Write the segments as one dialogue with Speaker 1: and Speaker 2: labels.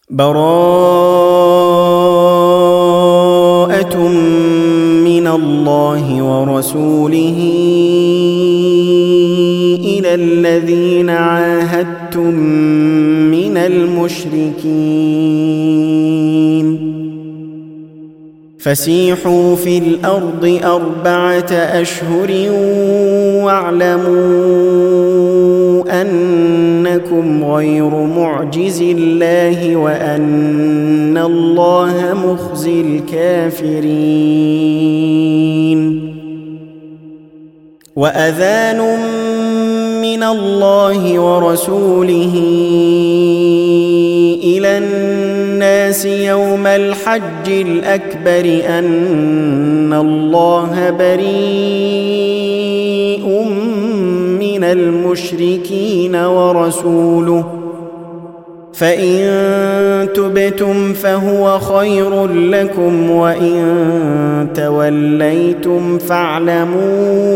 Speaker 1: براءة من الله ورسوله إلى الذين عاهدتم من المشركين فسيحوا في الأرض 4 أشهر واعلموا أنكم غير معجز الله وأن الله مخزي الكافرين وأذان من الله ورسوله إلى الناس يوم الحج الأكبر أن الله بريء من المشركين ورسوله فإن تبتم فهو خير لكم وإن توليتم فاعلموا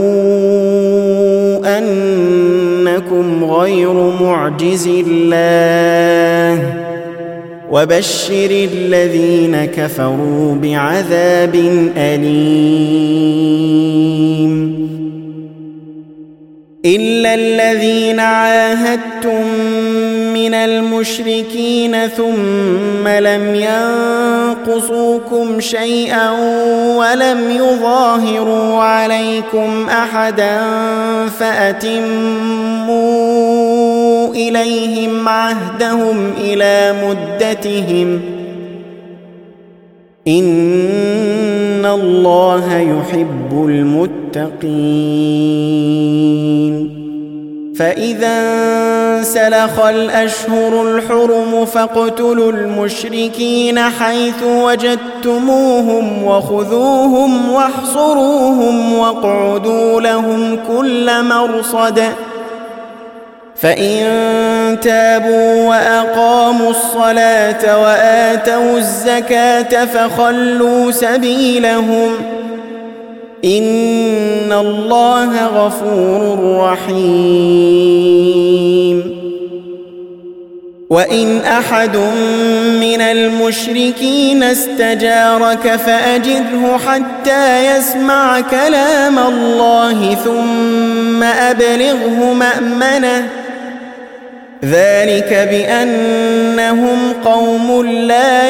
Speaker 1: أنكم غير معجز الله وبشر الذين كفروا بعذاب أليم إلا الذين عاهدتم من المشركين ثم لم ينقصوكم شيئا ولم يظاهروا عليكم أحدا فأتموا إليهم عهدهم إلى مدتهم إن الله يحب المتقين فإذا انسلخ الأشهر الحرم فاقتلوا المشركين حيث وجدتموهم وخذوهم واحصروهم واقعدوا لهم كل مرصد فإن تابوا وأقاموا الصلاة وآتوا الزكاة فخلوا سبيلهم إن الله غفور رحيم وإن أحد من المشركين استجارك فأجره حتى يسمع كلام الله ثم أبلغه مأمنه ذلك بأنهم قوم لا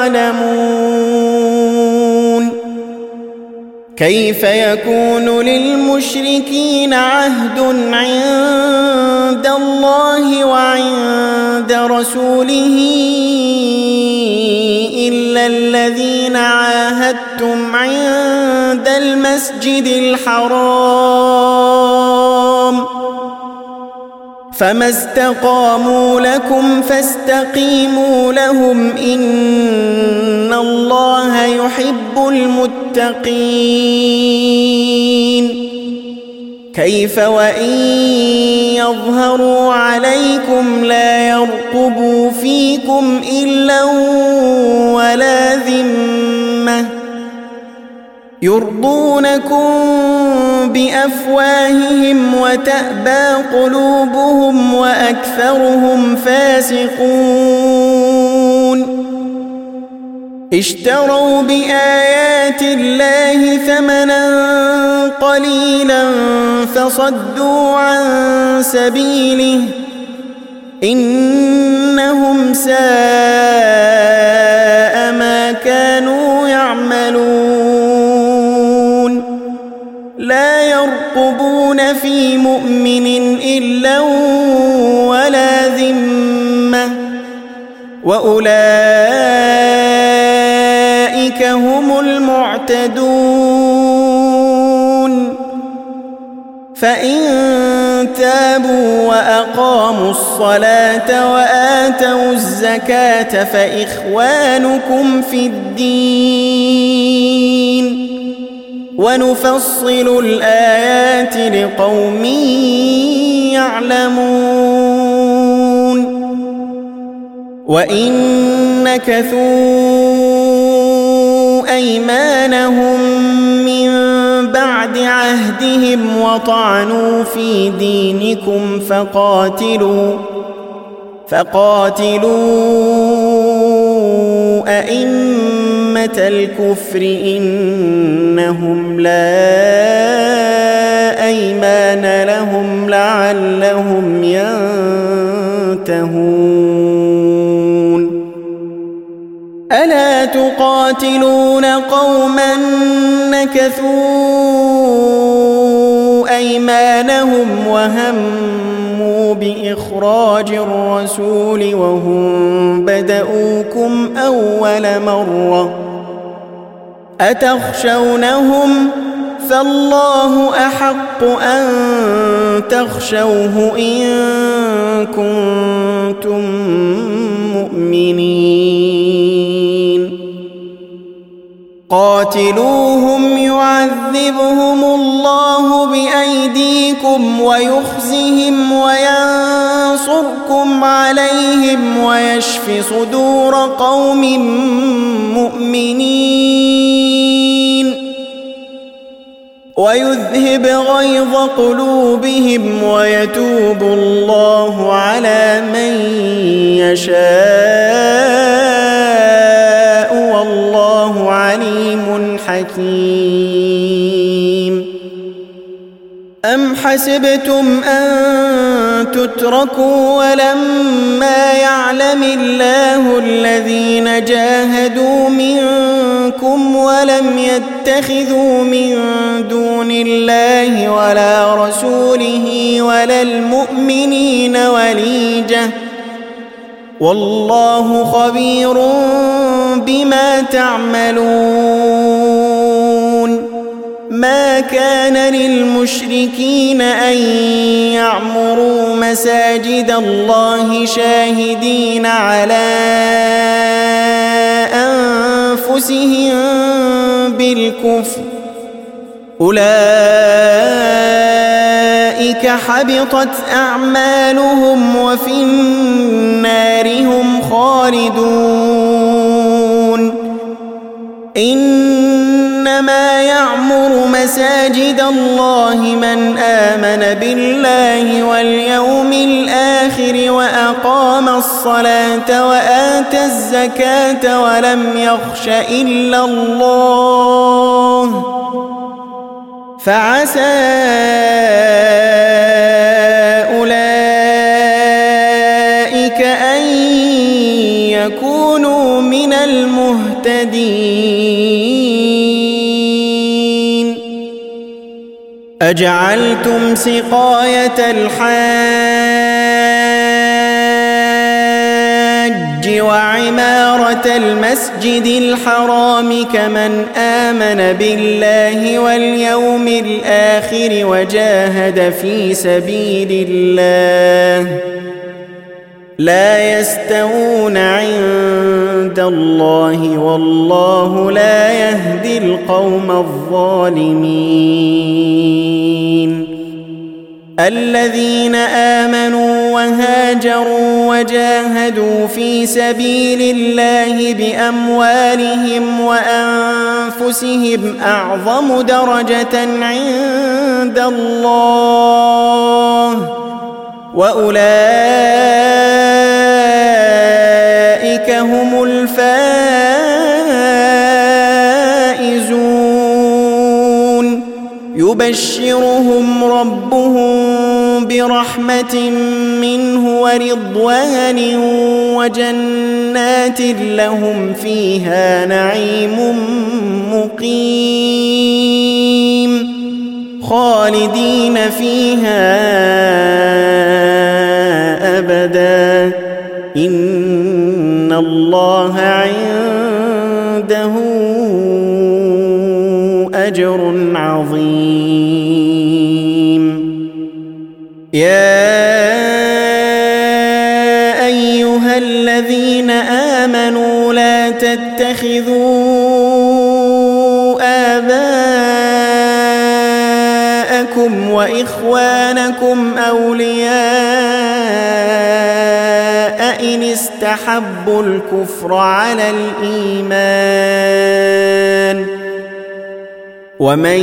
Speaker 1: يعلمون كيف يكون للمشركين عهد عند الله وعند رسوله إلا الذين عاهدتم عند المسجد الحرام فما استقاموا لكم فاستقيموا لهم إن الله يحب المتقين كيف وإن يظهروا عليكم لا يرقبوا فيكم إلا ولا ذمة يرضونكم بأفواههم وتأبى قلوبهم وأكثرهم فاسقون اشتروا بآيات الله ثمنا قليلا فصدوا عن سبيله إنهم ساء ما كانوا يعملون لا يرقبون في مؤمن إلا ولا ذمة وأولئك هم المعتدون فإن تابوا وأقاموا الصلاة وآتوا الزكاة فإخوانكم في الدين ونفصل الآيات لقوم يعلمون وإن نكثوا أيمانهم من بعد عهدهم وطعنوا في دينكم فقاتلوا أئمة الكفر إنهم لا أيمان لهم لعلهم ينتهون ألا تقاتلون قوما نكثوا أيمانهم وهموا بإخراج الرسول وهم بدؤوكم أول مرة أتخشونهم فالله أحق أن تخشوه إن كنتم مؤمنين قاتلوهم يعذبهم الله بأيديكم ويخزهم وينصركم عليهم ويشف صدور قوم مؤمنين ويذهب غيظ قلوبهم ويتوب الله على من يشاء والله عليم حكيم أم حسبتم أن تتركوا ولما يعلم الله الذين جاهدوا منكم ولم يتخذوا من دون الله ولا رسوله ولا المؤمنين وليجة والله خبير بما تعملون ما كان للمشركين أن يعمروا مساجد الله شاهدين على أنفسهم بالكفر أولئك حبطت أعمالهم وفي النار هم خالدون إنما يعمر مساجد الله من آمن بالله واليوم الآخر وأقام الصلاة وآتى الزكاة ولم يخش إلا الله فعسى أولئك أن يكونوا من المهتدين أجعلتم سقاية الحاج وعمارة المسجد الحرام كمن آمن بالله واليوم الآخر وجاهد في سبيل الله لا يستوون عند الله والله لا يهدي القوم الظالمين الذين آمنوا وهاجروا وجاهدوا في سبيل الله بأموالهم وأنفسهم أعظم درجة عند الله وأولئك هم الفائزون يبشرهم ربهم برحمة منه ورضوان وجنات لهم فيها نعيم مقيم خالدين فيها أبدا إن الله عنده أجر عظيم يا أيها الذين آمنوا لا تتخذوا آباءكم وإخوانكم أولياء إن استحبوا الكفر على الإيمان ومن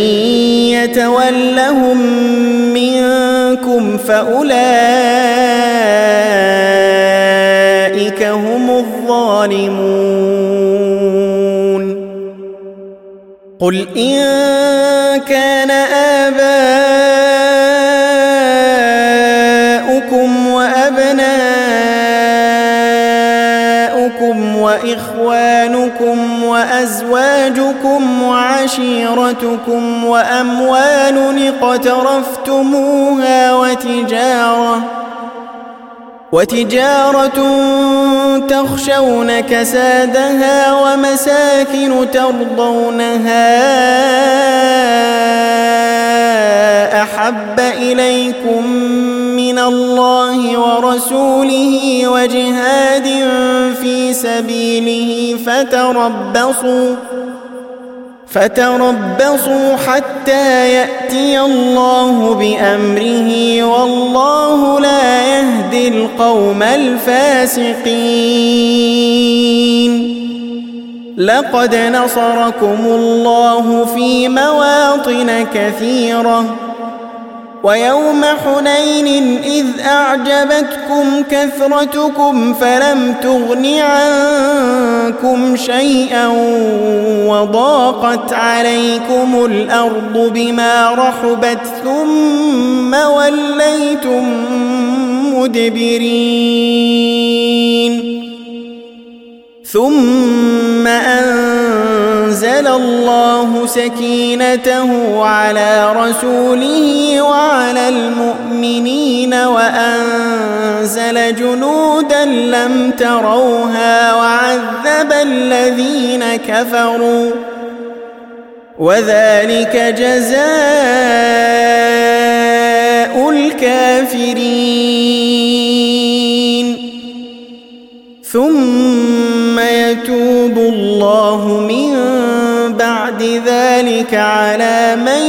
Speaker 1: يتولهم منكم فأولئك هم الظالمون الظالمون قل إن كان آباؤكم وأبناؤكم وإخوانكم وأزواجكم وعشيرتكم وأموال اقترفتموها وتجارة تخشون كسادها ومساكن ترضونها أحب إليكم من الله ورسوله وجهاد في سبيله فتربصوا حتى يأتي الله بأمره والله لا يهدي القوم الفاسقين لقد نصركم الله في مواطن كثيرة ويوم حنين إذ أعجبتكم كثرتكم فلم تغن عنكم شيئا وضاقت عليكم الأرض بما رحبت ثم وليتم مدبرين ثم أنزل الله سكينته على رسوله وعلى المؤمنين وأنزل جنودا لم تروها وعذب الذين كفروا وذلك جزاء الكافرين ثم يتوب الله من بعد ذلك على من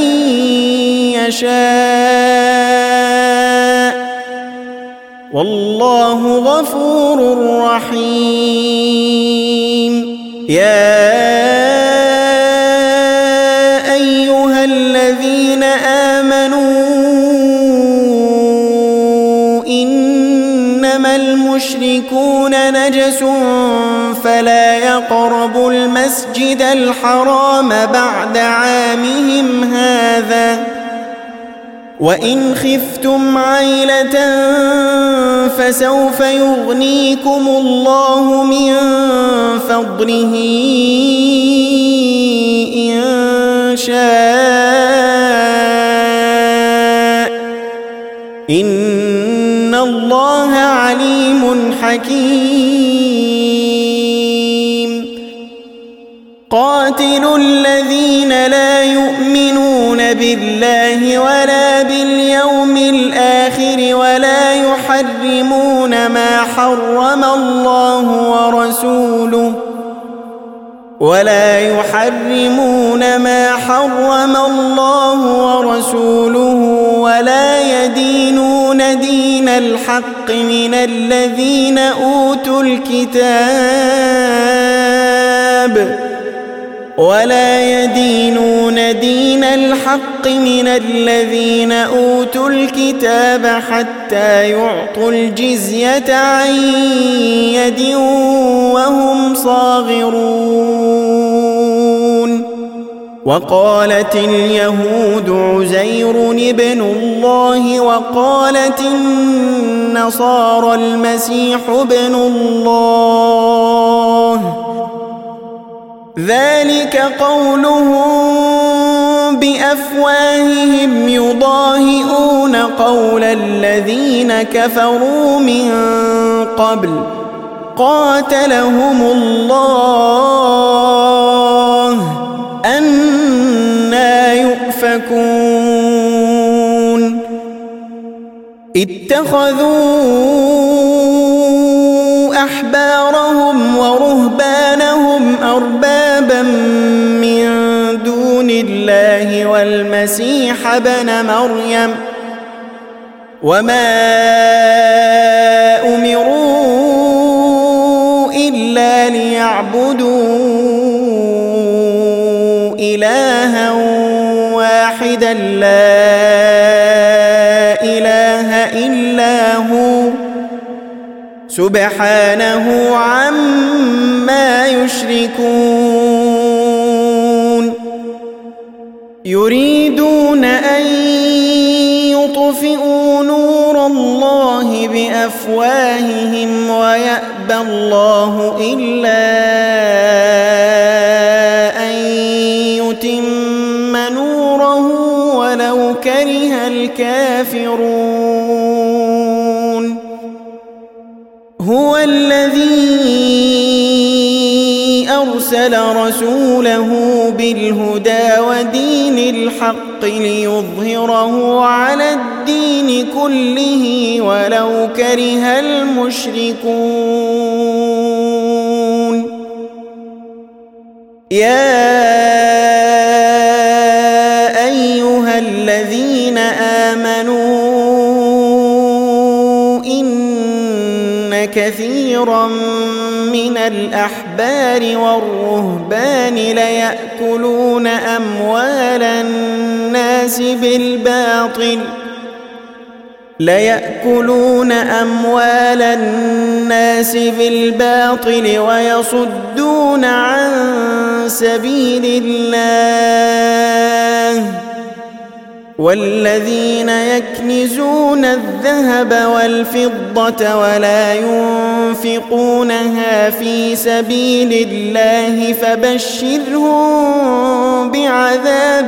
Speaker 1: يشاء والله غفور رحيم يا أيها الذين آمنوا إنما المشركون نجس فلا يقربوا المسجد الحرام بعد عامهم هذا وإن خفتم عيلة فسوف يغنيكم الله من فضله إن شاء إن الله عليم حكيم قاتلوا الذين لا يؤمنون بالله ولا باليوم الآخر ولا يحرمون ما حرم الله ورسوله ولا يدينون دين الحق من الذين أوتوا الكتاب حتى يعطوا الجزية عن يد وهم صاغرون وقالت اليهود عزير ابن الله وقالت النصارى المسيح ابن الله ذلك قولهم بأفواههم يضاهئون قول الذين كفروا من قبل قاتلهم الله أنى يؤفكون اتخذوا أحبارهم ورهبانهم أربابا من دون الله والمسيح ابن مريم وما أمروا إلا ليعبدوا إلها واحدا لا إله إلا هو سبحانه عما يشركون يريدون أن يطفئوا نور الله بأفواههم ويأبى الله إلا أن يتم نوره ولو كره الكافرون هو الذي أرسل رسوله بالهدى ودين الحق ليظهره على الدين كله ولو كره المشركون يا أيها الذين آمنوا إن كثيرا من الأحبار والرهبان ليأكلون أموال الناس بالباطل ويصدون عن سبيل الله والذين يكنزون الذهب والفضة ولا ينفقونها في سبيل الله فبشرهم بعذاب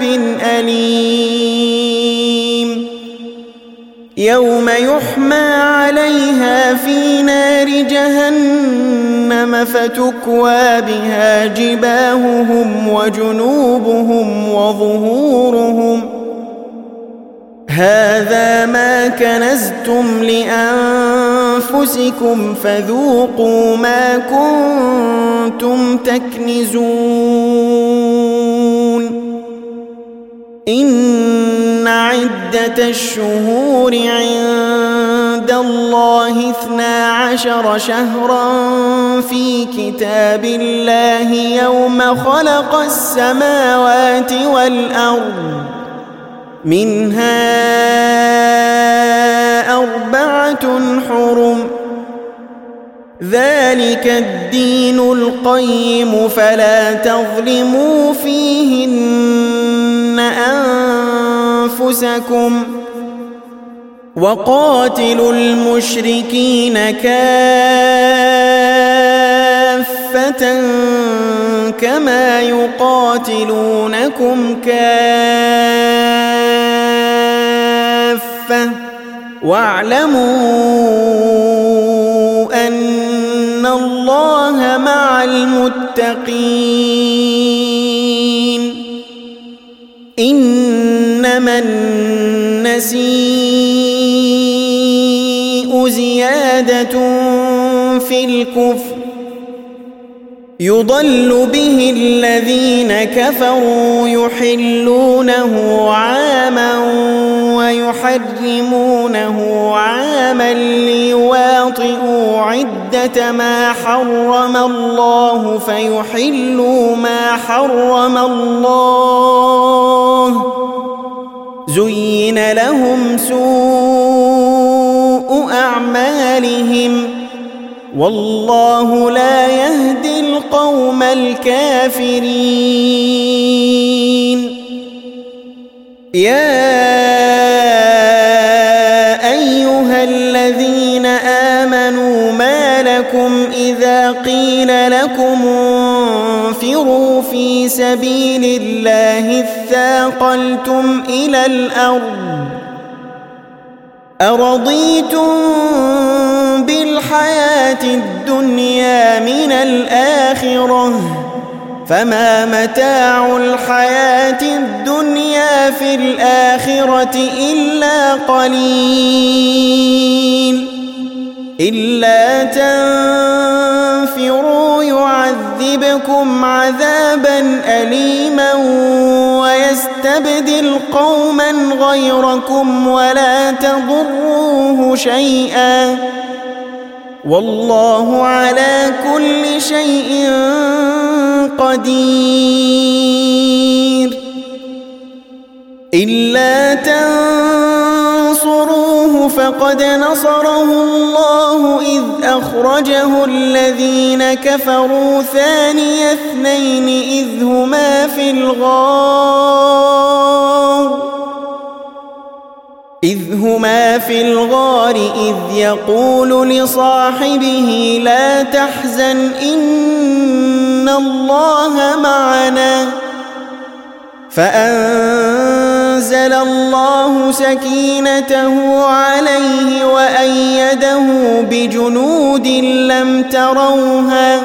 Speaker 1: أليم يوم يحمى عليها في نار جهنم فتكوى بها جباههم وجنوبهم وظهورهم هذا ما كنزتم لأنفسكم فذوقوا ما كنتم تكنزون إن عدة الشهور عند الله 12 شهرا في كتاب الله يوم خلق السماوات والأرض منها 4 حرم ذلك الدين القيم فلا تظلموا فيهن أنفسكم وقاتلوا المشركين كافة كما يقاتلونكم كافة واعلموا أن الله مع المتقين إنما النسيء زيادة في الكفر يضل به الذين كفروا يحلونه عاما ويحرمونه عاما ليواطئوا عدة ما حرم الله فيحلوا ما حرم الله زين لهم سوء أعمالهم والله لا يهدي القوم الكافرين يا أيها الذين آمنوا ما لكم إذا قيل لكم انفروا في سبيل الله اثاقلتم إلى الأرض أرضيتم بالحياة الدنيا من الآخرة فما متاع الحياة الدنيا في الآخرة إلا قليل إلا تنفروا يعذبكم عذابا أليما ويستبدل قوما غيركم ولا تضروه شيئا والله على كل شيء قدير إلا تنصروه فقد نصره الله إذ أخرجه الذين كفروا ثاني اثنين إذ هما في الغار إذ يقول لصاحبه لا تحزن إن الله معنا فأنزل الله سكينته عليه وأيده بجنود لم تروها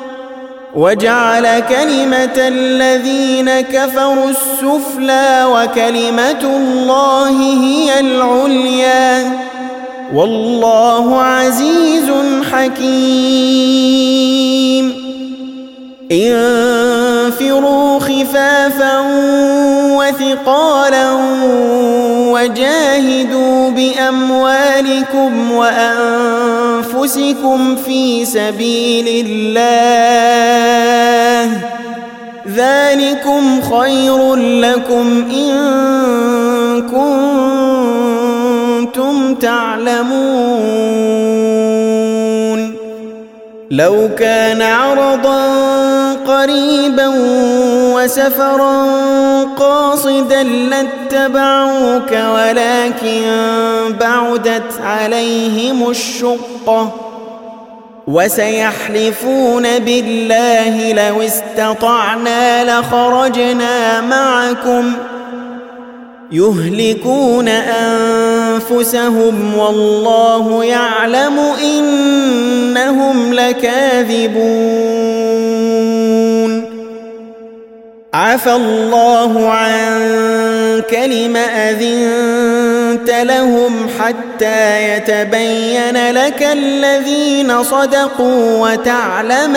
Speaker 1: وجعل كلمة الذين كفروا السفلى وكلمة الله هي العليا والله عزيز حكيم انفروا خفافا وثقالا وجاهدوا بأموالكم وأنفسكم في سبيل الله ذلكم خير لكم إن كنتم تعلمون لو كان عرضا قريبا وسفرا قاصدا لاتبعوك ولكن بعدت عليهم الشقة وسيحلفون بالله لو استطعنا لخرجنا معكم يهلكون أنفسهم والله يعلم إنهم لكاذبون عفى الله عنك لم أذنت لهم حتى يتبين لك الذين صدقوا وتعلم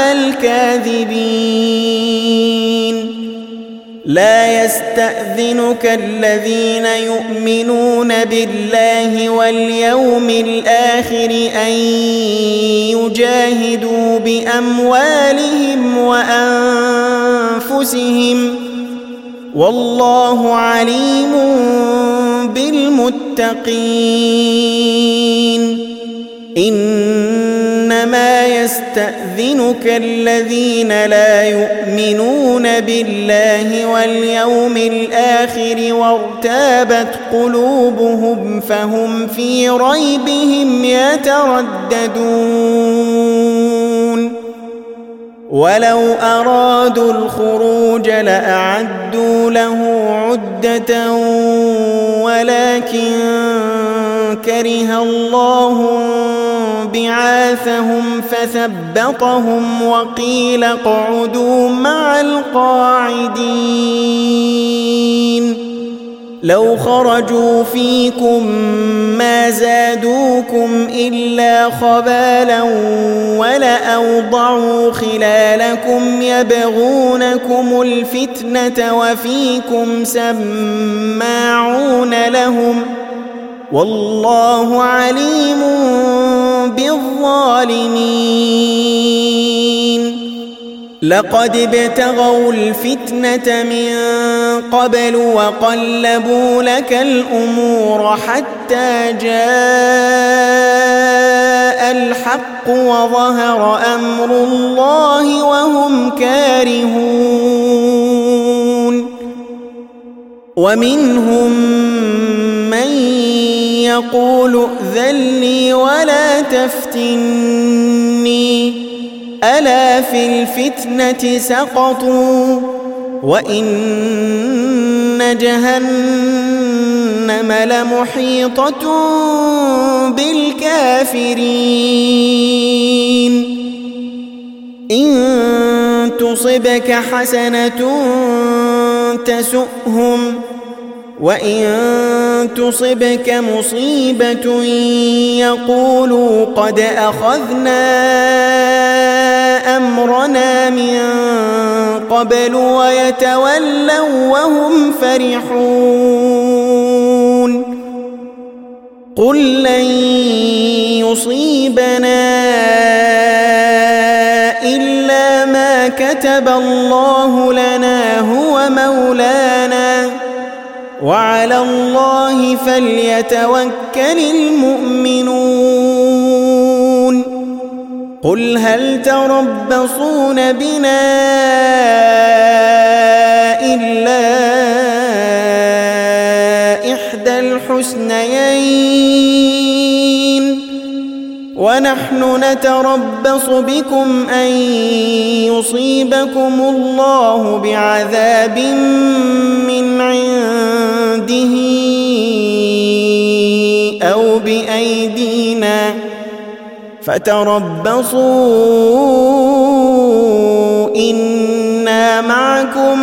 Speaker 1: الكاذبين لا يستأذنك الذين يؤمنون بالله واليوم الآخر أن يجاهدوا بأموالهم وأنفسهم والله عليم بالمتقين إنما يستأذنك الذين لا يؤمنون بالله واليوم الآخر وارتابت قلوبهم فهم في ريبهم يترددون ولو أرادوا الخروج لأعدوا له عدة ولكن كره الله بعاثهم فثبطهم وقيل اقعدوا مع القاعدين لو خرجوا فيكم ما زادوكم إلا خبالا ولأوضعوا خلالكم يبغونكم الفتنة وفيكم سماعون لهم والله عليم بالظالمين لقد ابتغوا الفتنة من قبل وقلبوا لك الأمور حتى جاء الحق وظهر أمر الله وهم كارهون ومنهم من يقول ائذن لي ولا تفتني ألا في الفتنة سقطوا وإن جهنم لمحيطة بالكافرين إن تصبك حسنة تسؤهم وإن تصبك مصيبة يقولوا قد أخذنا أمرنا من قبل ويتولوا وهم فرحون قل لن يصيبنا إلا ما كتب الله لنا هو مولانا وعلى الله فليتوكل المؤمنون قل هل تربصون بنا إلا إحدى الحسنيين ونحن نتربص بكم أن يصيبكم الله بعذاب من عنده أو بأيدينا فتربصوا إنا معكم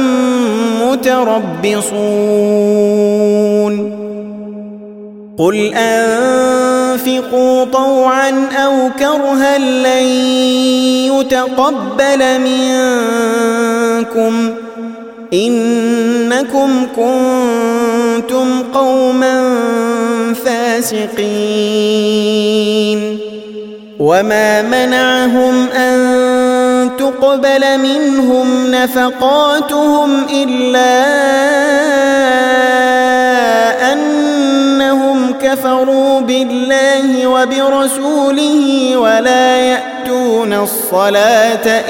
Speaker 1: متربصون قل أنفقوا طوعا أو كرها لن يتقبل منكم إنكم كنتم قوما فاسقين وما منعهم أن تقبل منهم نفقاتهم إلا أنهم كفروا بالله وبرسوله ولا يأتون الصلاة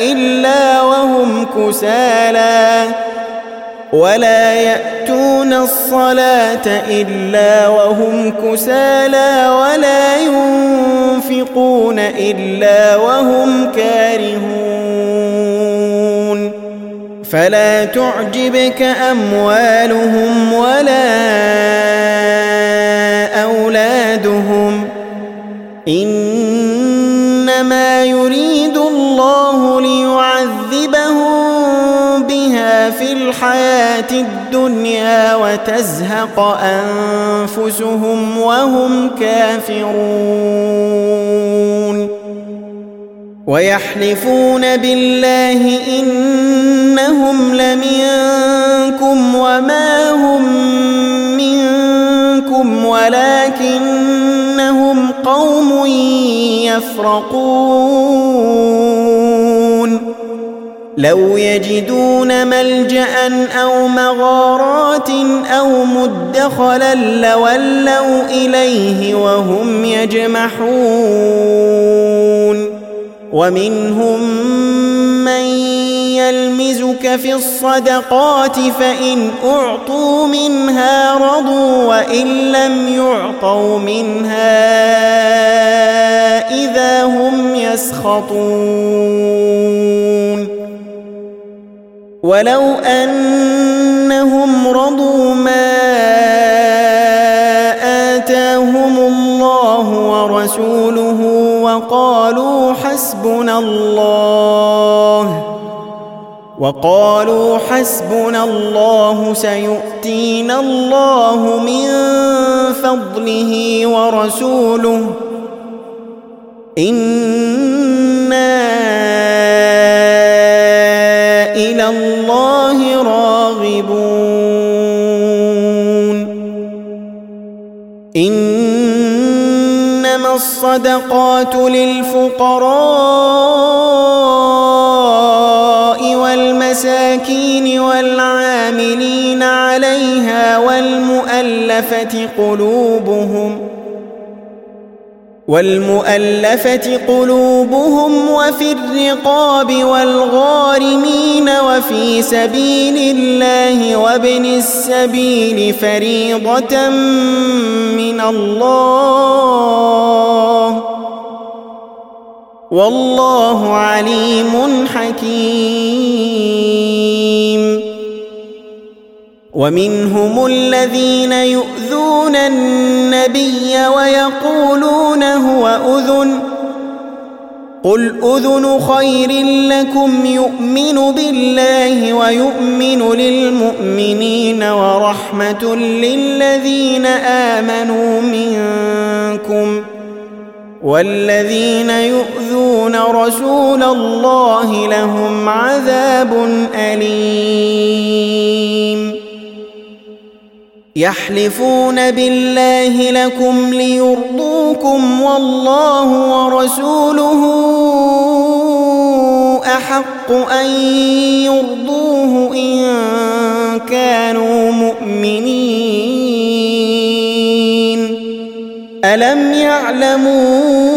Speaker 1: إلا وهم كسالى ولا ينفقون إلا وهم كارهون فلا تعجبك أموالهم ولا أولادهم إنما يريد الله ليعذبهم بها في الحياة الدنيا وتزهق أنفسهم وهم كافرون ويحلفون بالله إنهم لمنكم وما هم منكم ولكنهم قوم يفرقون لو يجدون ملجأ أو مغارات أو مدخلا لولوا إليه وهم يجمحون ومنهم من يلمزك في الصدقات فإن أعطوا منها رضوا وإن لم يعطوا منها إذا هم يسخطون ولو أنهم رضوا ما آتاهم الله ورسوله وقالوا حسبنا الله سيؤتينا الله من فضله ورسوله إنا إلى الله راغبون إنما الصدقات للفقراء والمساكين والعاملين عليها والمؤلفة قلوبهم وفي الرقاب والغارمين وفي سبيل الله وابن السبيل فريضة من الله والله عليم حكيم ومنهم الذين يؤذون النبي ويقولون هو أذن قل أذن خير لكم يؤمن بالله ويؤمن للمؤمنين ورحمة للذين آمنوا منكم والذين يؤذون رسول الله لهم عذاب أليم يحلفون بالله لكم ليرضوكم والله ورسوله أحق أن يرضوه إن كانوا مؤمنين ألم يعلموا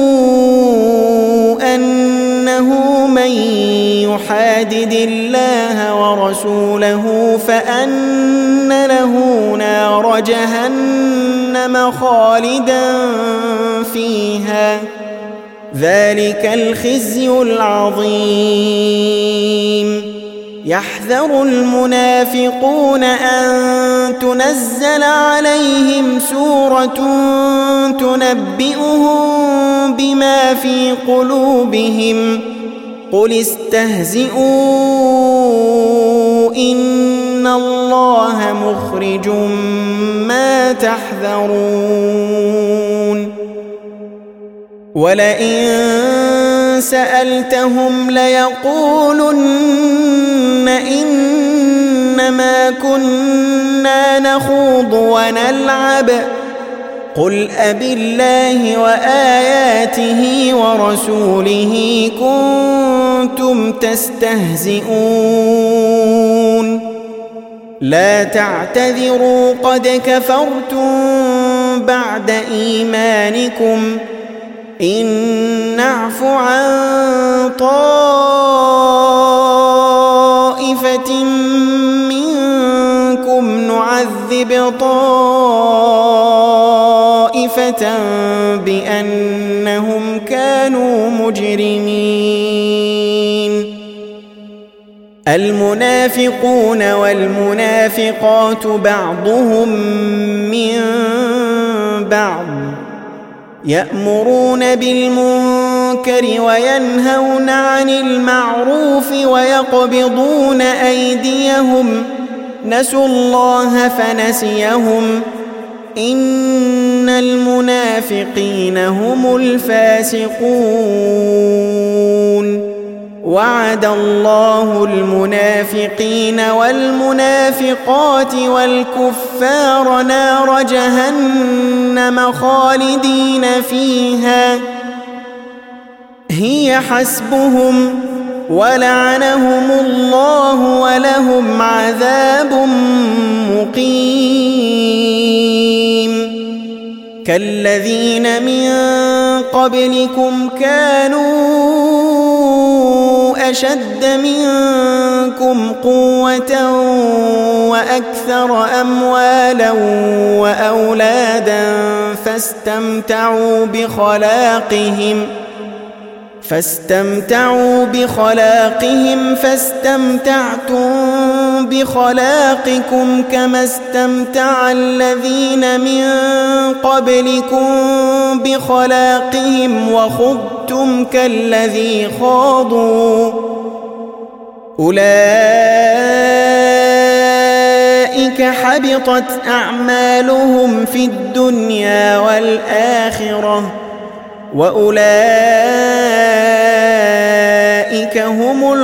Speaker 1: أنه من يحادد الله ورسوله فأن له نار جهنم خالدا فيها ذلك الخزي العظيم يحذر المنافقون أن تنزل عليهم سورة تنبئهم بما في قلوبهم قل استهزئوا إن الله مخرج ما تحذرون ولئن سألتهم ليقولن إنما كنا نخوض ونلعب قل أبالله وآياته ورسوله كنتم تستهزئون لا تعتذروا قد كفرتم بعد إيمانكم إن نعف عن طائفة منكم نعذب طائفة بأنهم كانوا مجرمين المنافقون والمنافقات بعضهم من بعض يأمرون بالمنكر وينهون عن المعروف ويقبضون أيديهم نسوا الله فنسيهم إن المنافقين هم الفاسقون وعد الله المنافقين والمنافقات والكفار نار جهنم خالدين فيها هي حسبهم ولعنهم الله ولهم عذاب مقيم كالذين من قبلكم كانوا أشد منكم قوة وأكثر أموالا وأولادا فاستمتعوا بخلاقهم فاستمتعتم بخلاقكم كما استمتع الذين من قبلكم بخلاقهم وخضتم كالذي خاضوا أولئك حبطت أعمالهم في الدنيا والآخرة وأولئك هم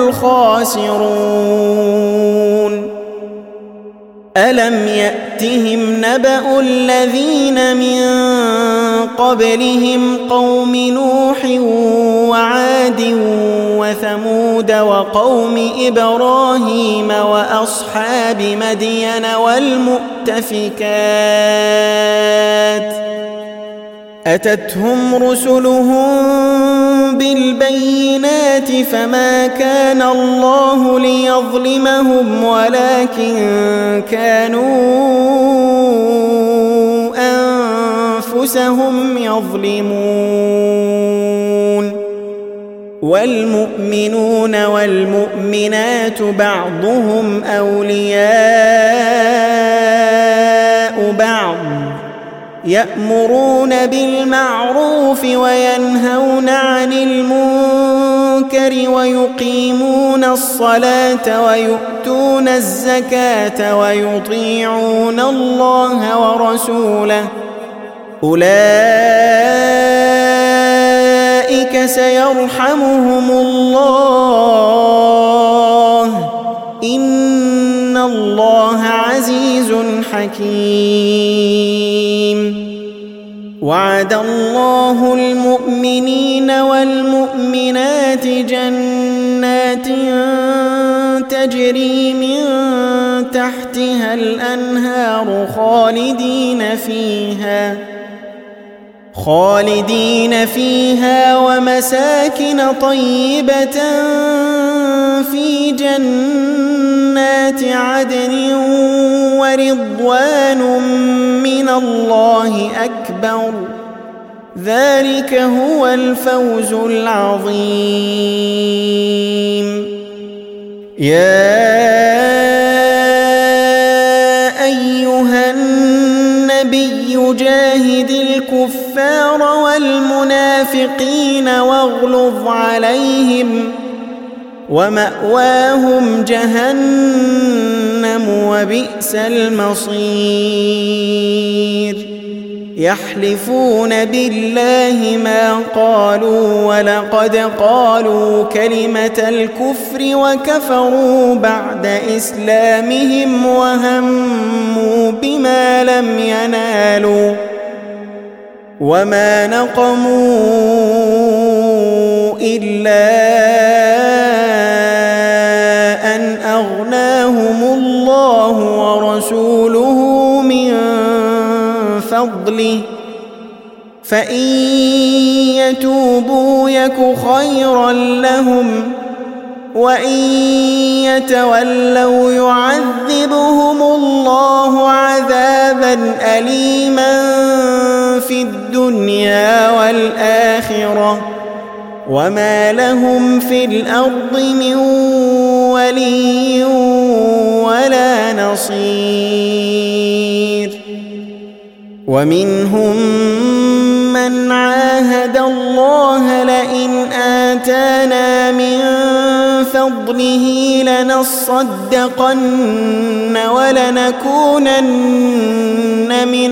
Speaker 1: الخاسرون ألم يأتهم نبأ الذين من قبلهم قوم نوح وعاد وثمود وقوم إبراهيم وأصحاب مدين والمؤتفكات أتتهم رسلهم بالبينات فما كان الله ليظلمهم ولكن كانوا أنفسهم يظلمون والمؤمنون والمؤمنات بعضهم أولياء بعض يأمرون بالمعروف وينهون عن المنكر ويقيمون الصلاة ويؤتون الزكاة ويطيعون الله ورسوله أولئك سيرحمهم الله إن الله عزيز حكيم وعد الله المؤمنين والمؤمنات جنات تجري من تحتها الأنهار خالدين فيها ومساكن طيبة في جنات عدن ورضوان من الله أكبر ذلك هو الفوز العظيم. يا أيها النبي جاهد الكفار والمنافقين واغلظ عليهم ومأواهم جهنم وبئس المصير. يحلفون بالله ما قالوا ولقد قالوا كلمة الكفر وكفروا بعد إسلامهم وهموا بما لم ينالوا وما نقموا إلا أن أغناهم الله ورسوله من فضله فإن يتوبوا يك خيرا لهم وإن يتولوا يعذبهم الله عذابا أليما في الدنيا والآخرة وما لهم في الأرض من ولي ولا نصير. ومنهم من عاهد الله لئن آتانا من فضله لنصدقن ولنكونن من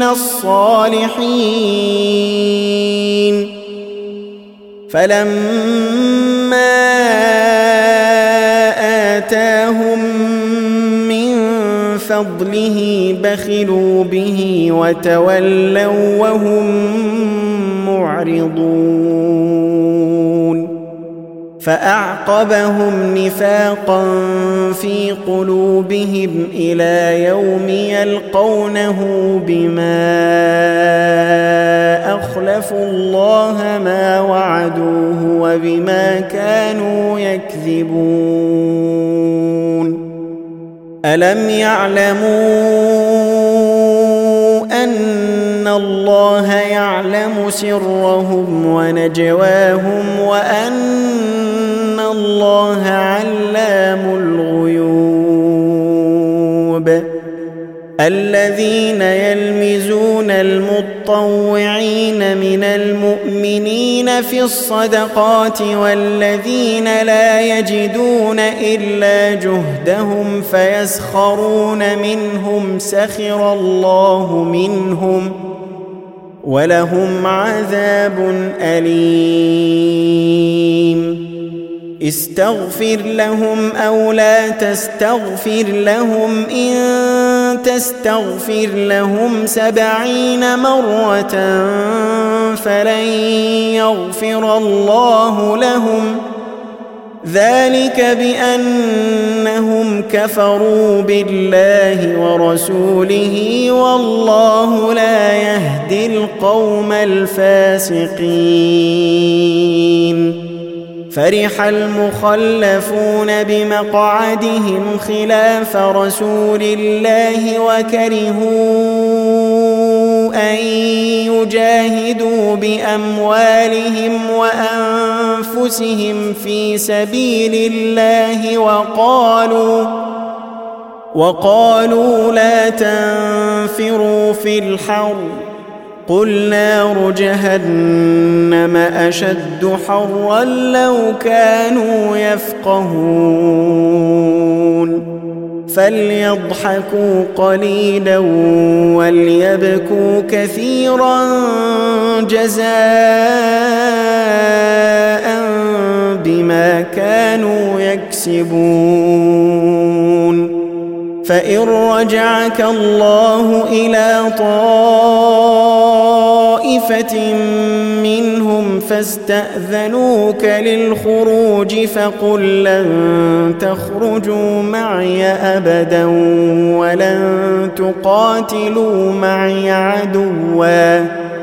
Speaker 1: الصالحين فلما آتاهم من فضله بخلوا به وتولوا وهم معرضون. فأعقبهم نفاقا في قلوبهم إلى يوم يلقونه بما أخلفوا الله ما وعدوه وبما كانوا يكذبون. ألم يعلموا أن الله يعلم سرهم ونجواهم وأن الله علام الغيوب. الذين يلمزون المطوعين من المؤمنين في الصدقات والذين لا يجدون إلا جهدهم فيسخرون منهم سخر الله منهم ولهم عذاب أليم. استغفر لهم أو لا تستغفر لهم إن تستغفر لهم 70 مرة فلن يغفر الله لهم ذلك بأنهم كفروا بالله ورسوله والله لا يهدي القوم الفاسقين. فرح المخلفون بمقعدهم خلاف رسول الله وكرهوا أن يجاهدوا بأموالهم وأنفسهم في سبيل الله وقالوا لا تنفروا في الحر قل نار جهنم أشد حرا لو كانوا يفقهون. فليضحكوا قليلا وليبكوا كثيرا جزاء بما كانوا يكسبون. فإن رجعك الله إلى طائفة منهم فاستأذنوك للخروج فقل لن تخرجوا معي أبدا ولن تقاتلوا معي عدوا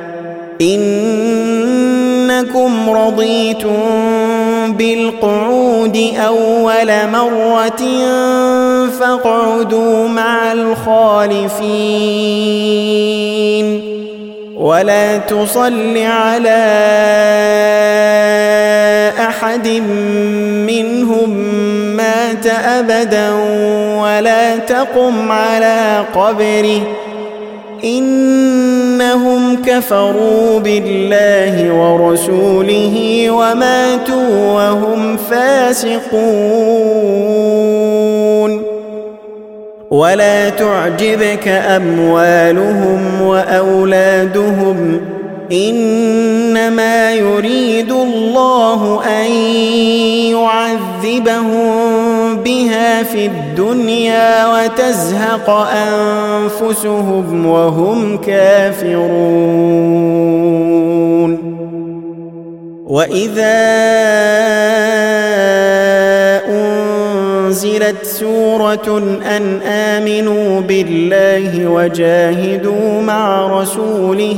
Speaker 1: إنكم رضيتم بالقعود أول مرة فاقعدوا مع الخالفين ولا تصل على أحد منهم مات أبدا ولا تقم على قبره إنهم كفروا بالله ورسوله وماتوا وهم فاسقون ولا تعجبك أموالهم وأولادهم إنما يريد الله أن يعذبهم بها في الدنيا وتزهق أنفسهم وهم كافرون وإذا أنزلت سورة أن آمنوا بالله وجاهدوا مع رسوله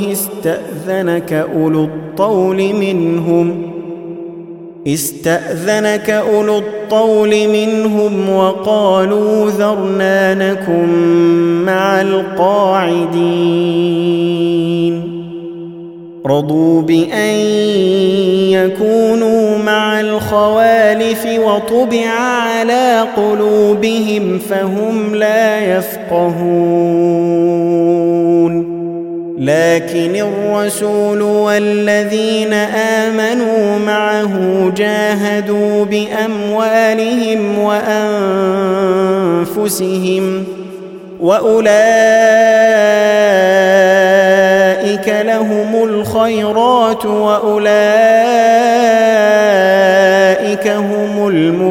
Speaker 1: استأذنك أولو الطول منهم وقالوا ذرنا نكن مع القاعدين رضوا بأن يكونوا مع الخوالف وطبع على قلوبهم فهم لا يفقهون لكن الرسول والذين آمنوا معه جاهدوا بأموالهم وأنفسهم وأولئك لهم الخيرات وأولئك هم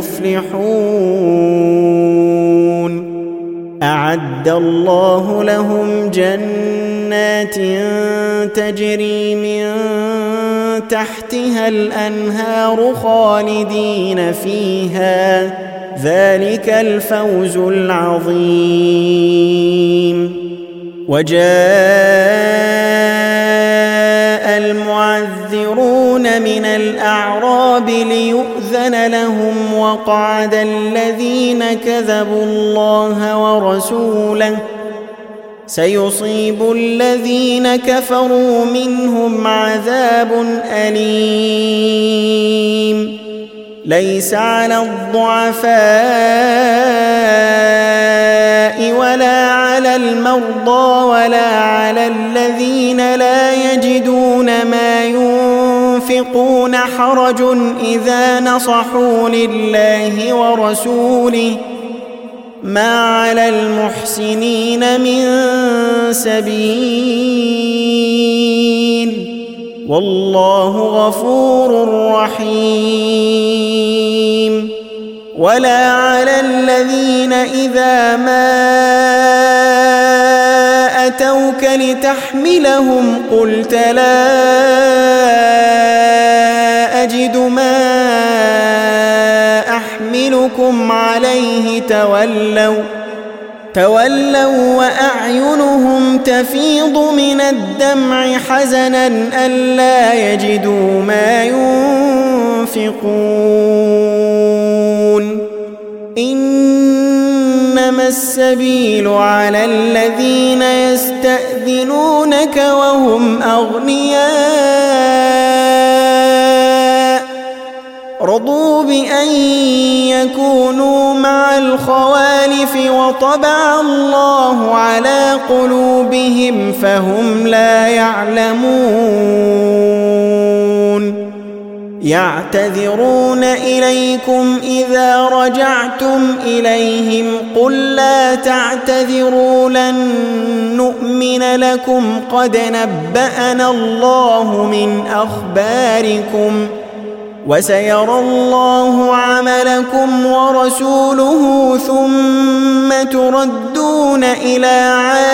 Speaker 1: المفلحون أعد الله لهم جنات تجري من تحتها الأنهار خالدين فيها ذلك الفوز العظيم وجاء المعذرون من الأعراب ليؤذن لهم وقعد الذين كذبوا الله ورسوله سيصيب الذين كفروا منهم عذاب أليم ليس على الضعفاء ولا على المرضى ولا على الذين لا يجدون ما ينفقون حرج إذا نصحوا لله ورسوله ما على المحسنين من سبيل والله غفور رحيم ولا على الذين إذا ما أتوك لتحملهم قلت لا أجد ما أحملكم عليه تولوا وأعينهم تفيض من الدمع حزنا ألا يجدوا ما ينفقون إنما السبيل على الذين يستأذنونك وهم أغنياء رضوا بأن يكونوا مع الخوالف وطبع الله على قلوبهم فهم لا يعلمون يعتذرون إليكم إذا رجعتم إليهم قل لا تعتذروا لن نؤمن لكم قد نبأنا الله من أخباركم وسيرى الله عملكم ورسوله ثم تردون إلى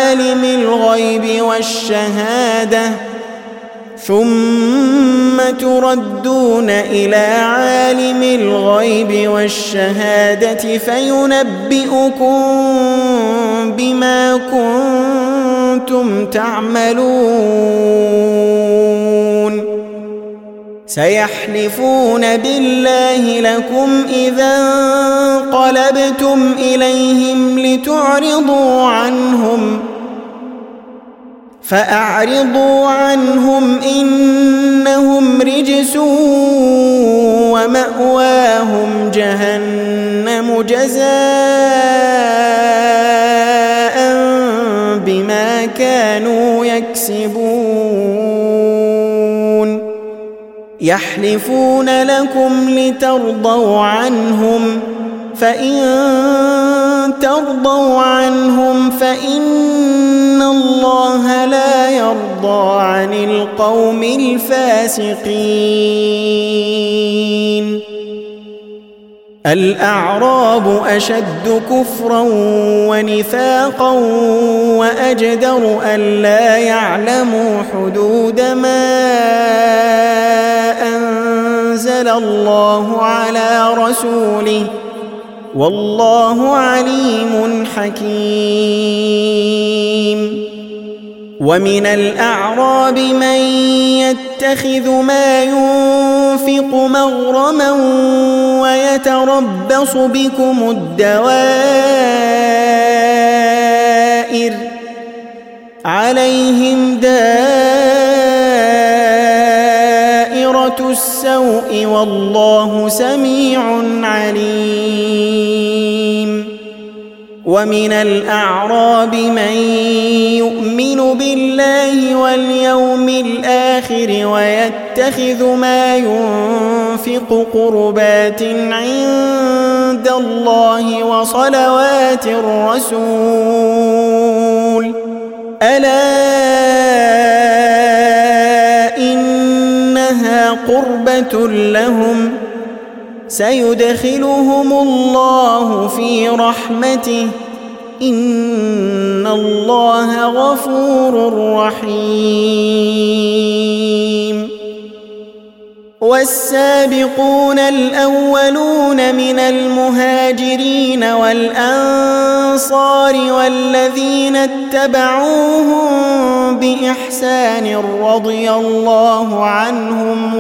Speaker 1: عالم الغيب والشهادة فينبئكم بما كنتم تعملون سيحلفون بالله لكم إذا انقلبتم إليهم لتعرضوا عنهم فأعرضوا عنهم إنهم رجس ومأواهم جهنم جزاء بما كانوا يكسبون يحلفون لكم لترضوا عنهم فإن ترضوا عنهم فإن الله لا يرضى عن القوم الفاسقين الأعراب أشد كفرا ونفاقا وأجدر ألا يعلموا حدود ما أنزل الله على رسوله والله عليم حكيم ومن الأعراب من يتخذ ما ينفق مغرما ويتربص بكم الدوائر عليهم دائرة السوء والله سميع عليم ومن الأعراب من يؤمن بالله واليوم الآخر ويتخذ ما ينفق قربات عند الله وصلوات الرسول ألا إنها قربة لهم سيدخلهم الله في رحمته إن الله غفور رحيم والسابقون الأولون من المهاجرين والأنصار والذين اتبعوهم بإحسان رضي الله عنهم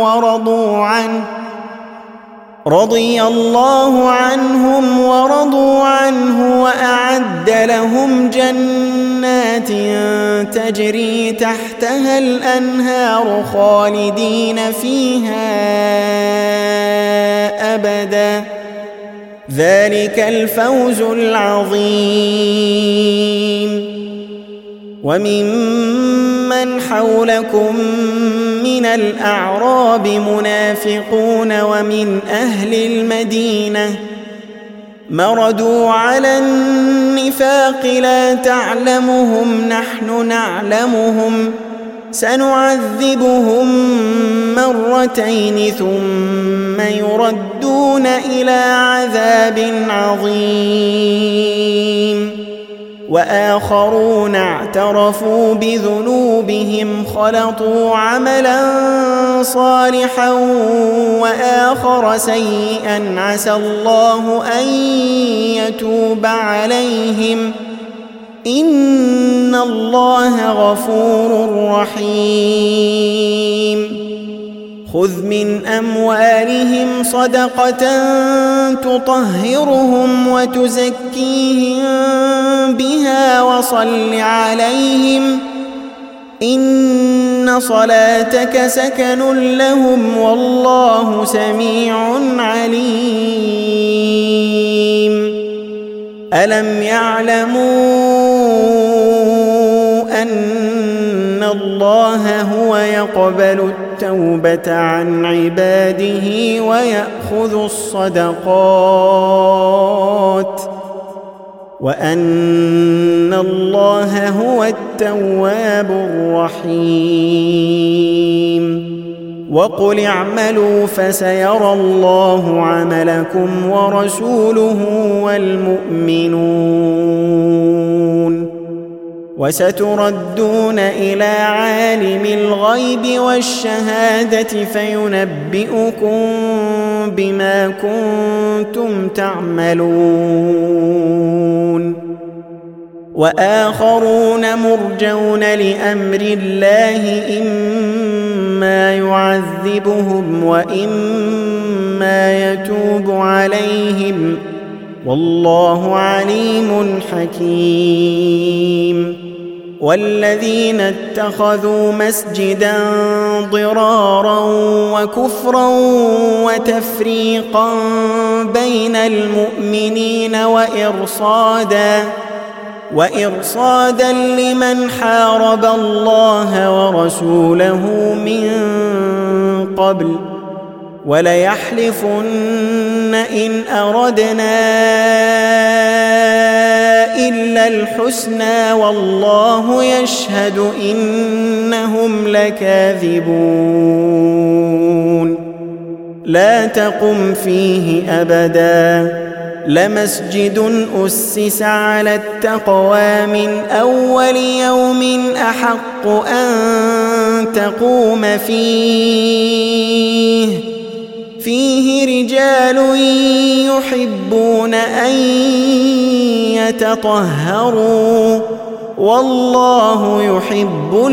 Speaker 1: ورضوا عنه وأعد لهم جنات تجري تحتها الأنهار خالدين فيها أبدا ذلك الفوز العظيم وممن حولكم من الأعراب منافقون ومن أهل المدينة مردوا على النفاق لا تعلمهم نحن نعلمهم سنعذبهم مرتين ثم يردون إلى عذاب عظيم وآخرون اعترفوا بذنوبهم خلطوا عملا صالحا وآخر سيئا عسى الله أن يتوب عليهم إن الله غفور رحيم خذ من أموالهم صدقة تطهرهم وتزكيهم بها وصل عليهم إن صلاتك سكن لهم والله سميع عليم ألم يعلموا أن الله هو يقبل التوبة عن عباده ويأخذ الصدقات وأن الله هو التواب الرحيم وقل اعملوا فسيرى الله عملكم ورسوله والمؤمنون وستردون إلى عالم الغيب والشهادة فينبئكم بما كنتم تعملون وآخرون مرجون لأمر الله إما يعذبهم وإما يتوب عليهم والله عليم حكيم والذين اتخذوا مسجدا ضرارا وكفرا وتفريقا بين المؤمنين وإرصادا لمن حارب الله ورسوله من قبل وليحلفن إن أردنا إلا الحسنى والله يشهد إنهم لكاذبون لا تقم فيه أبدا لمسجد أسس على التقوى من أول يوم أحق أن تقوم فيه رجال يحبون أن يتطهروا والله يحب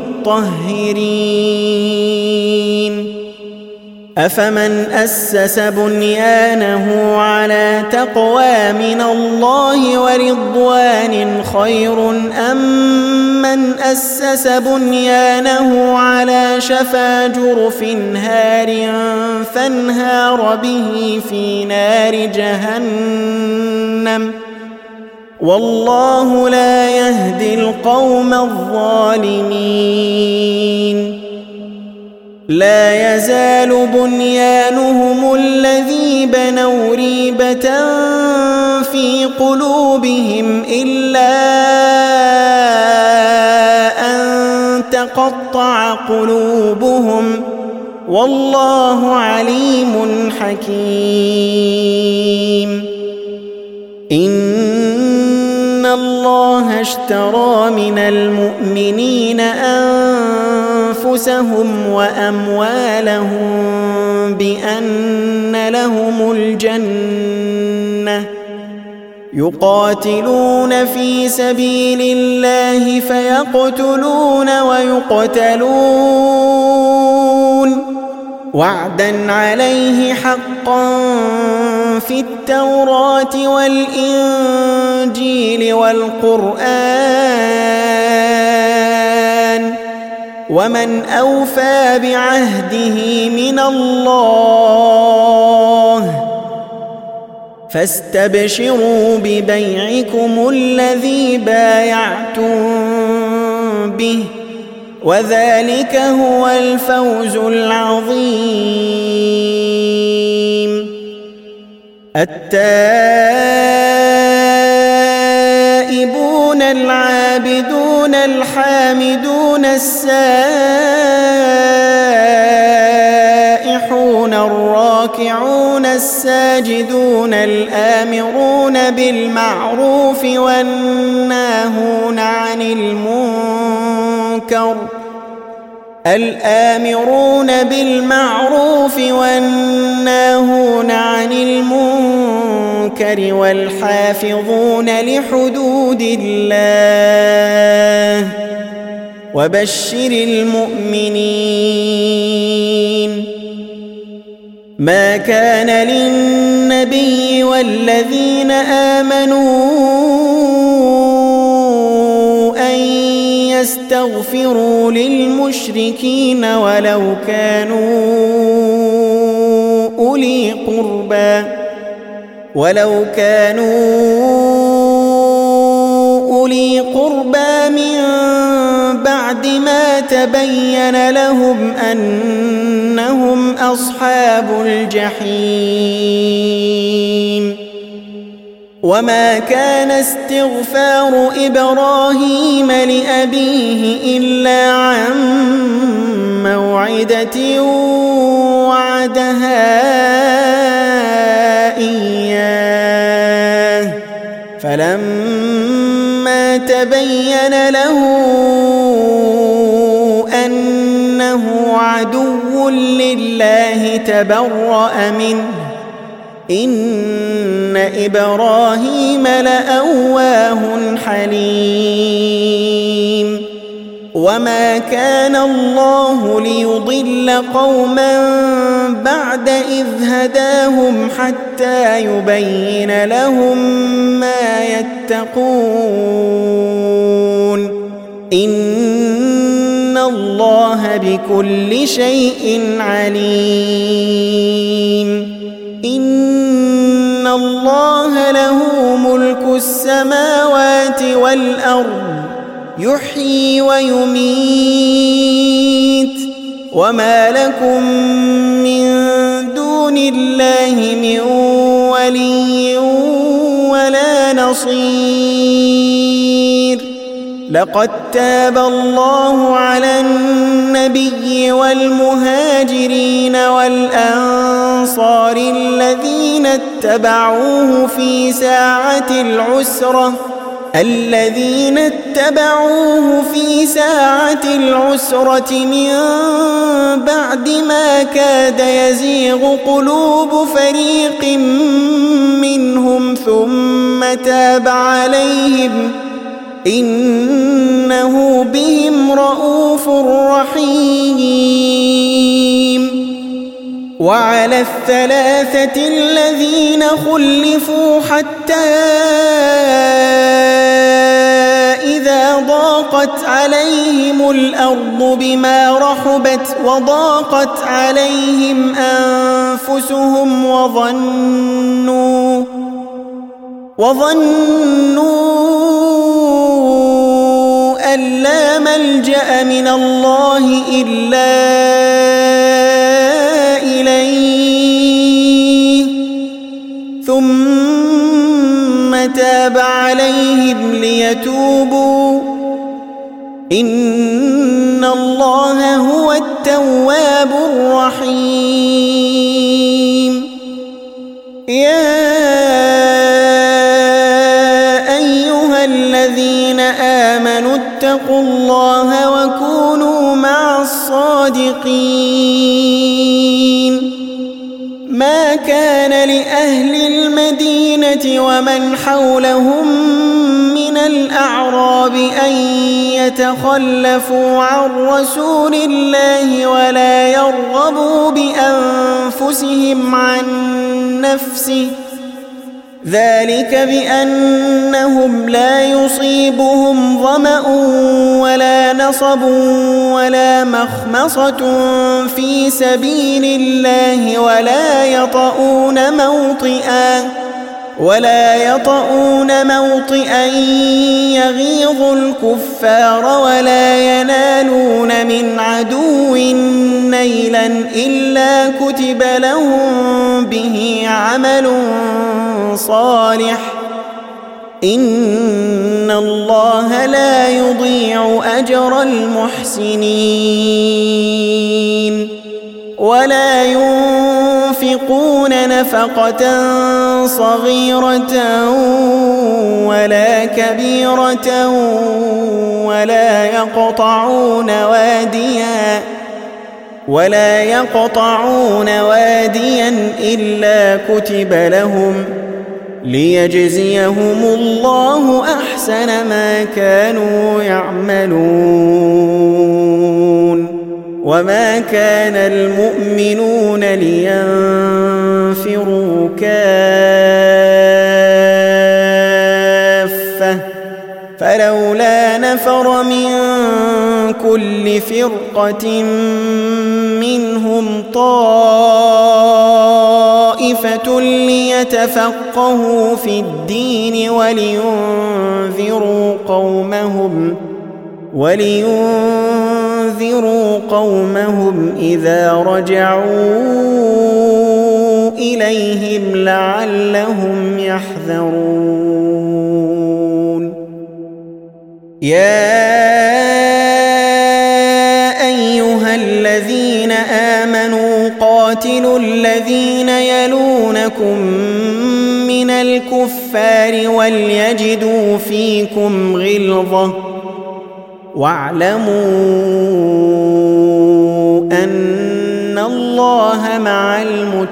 Speaker 1: المطهرين أفمن أسس بنيانه على تقوى من الله ورضوان خير أم من أسس بنيانه على شفا جرف هار فانهار به في نار جهنم والله لا يهدي القوم الظالمين لا يزال بنيانهم الذي بنوا ريبة في قلوبهم إلا أن تقطع قلوبهم والله عليم حكيم إن الله اشترى من المؤمنين أنفسهم وأموالهم بأن لهم الجنة يقاتلون في سبيل الله فيقتلون ويقتلون وعدا عليه حقا في التوراة والإنجيل والقرآن ومن أوفى بعهده من الله فاستبشروا ببيعكم الذي بايعتم به وذلك هو الفوز العظيم التائبون العابدون الحامدون السائحون الراكعون الساجدون الآمرون بالمعروف والناهون عن المنكر والحافظون لحدود الله وبشر المؤمنين ما كان للنبي والذين آمنوا أن يستغفروا للمشركين ولو كانوا أولي قربى من بعد ما تبين لهم أنهم أصحاب الجحيم وما كان استغفار إبراهيم لأبيه إلا عن موعدة وعدها إياه فلما تبين له أنه عدو لله تبرأ منه إن إبراهيم لأواه حليم وما كان الله ليضل قوما بعد إذ هداهم حتى يبين لهم ما يتقون إن الله بكل شيء عليم إن الله له ملك السماوات والأرض يحيي ويميت وما لكم من دون الله من ولي ولا نصير لقد تاب الله على النبي والمهاجرين والأنصار الذين اتبعوه في ساعة العسرة من بعد ما كاد يزيغ قلوب فريق منهم ثم تاب عليهم إنه بهم رءوف رحيم وعلى الثلاثة الذين خلفوا حتى إذا ضاقت عليهم الأرض بما رحبت وضاقت عليهم أنفسهم وظنوا أن لا ملجأ من الله إلا إليه ثم تاب عليهم ليتوبوا إن الله هو التواب الرحيم يا أيها الذين آمنوا اتقوا الله وكونوا مع الصادقين ما كان لأهل المدينة ومن حولهم من الأعراب أن يتخلفوا عن رسول الله ولا يرغبوا بأنفسهم عن نفسه ذلك بأنهم لا يصيبهم ظمأ ولا نصب ولا مخمصة في سبيل الله ولا يطؤون موطئا يغيظ الكفار ولا ينالون من عدو نيلا إلا كتب لهم به عمل صالح إن الله لا يضيع أجر المحسنين ولا ينفقون نفقة صغيرة ولا كبيرة ولا يقطعون واديا إلا كتب لهم ليجزيهم الله أحسن ما كانوا يعملون وما كان المؤمنون لينفروا كافة فلولا نفر من كل فرقة منهم طائفة ليتفقهوا في الدين ولينذروا قومهم إذا رجعوا إليهم لعلهم يحذرون يا أيها قاتلوا الذين يلونكم من الكفار وليجدوا فيكم غلظة واعلموا أن الله مع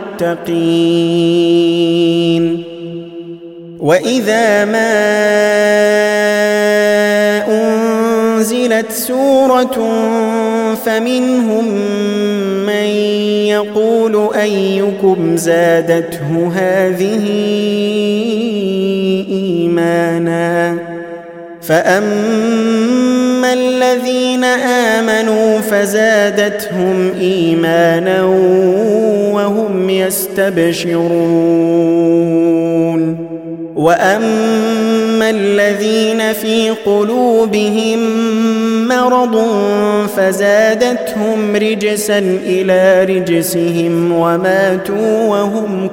Speaker 1: المتقين وإذا ما أنزلت سورة فمنهم من يقول أيكم زادته هذه إيمانا فأما الذين آمنوا فزادتهم إيمانا وهم يستبشرون وأما الذين في قلوبهم مرض فزادتهم رجسا إلى رجسهم وماتوا وهم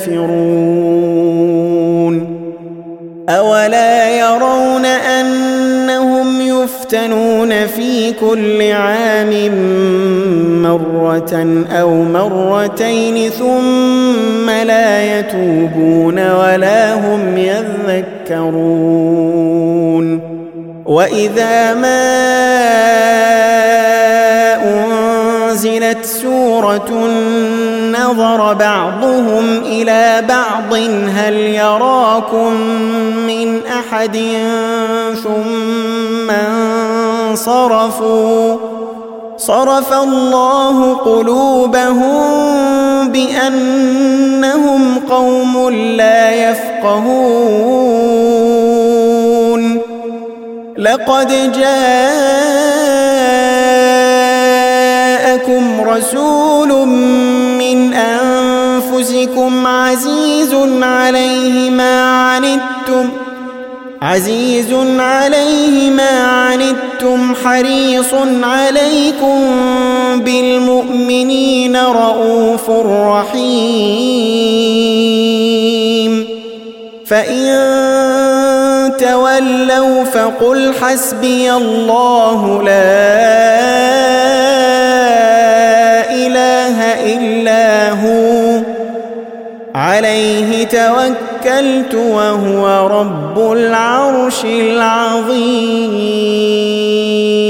Speaker 1: كافرون أولا يرون أنهم يفتنون في كل عام مرة أو مرتين ثم لا يتوبون ولا هم يذكرون وإذا ما أنزلت سورة نظر بعضهم إلى بعض هل يراكم من أحد ثم انصرفوا صرف الله قلوبهم بأنهم قوم لا يفقهون لقد جاءكم رسول من أنفسكم عزيز عليه ما عنتم حريص عليكم بالمؤمنين رؤوف رحيم فإن تولوا فقل حسبي الله لا إله إلا هو عليه توكلت وهو رب العرش العظيم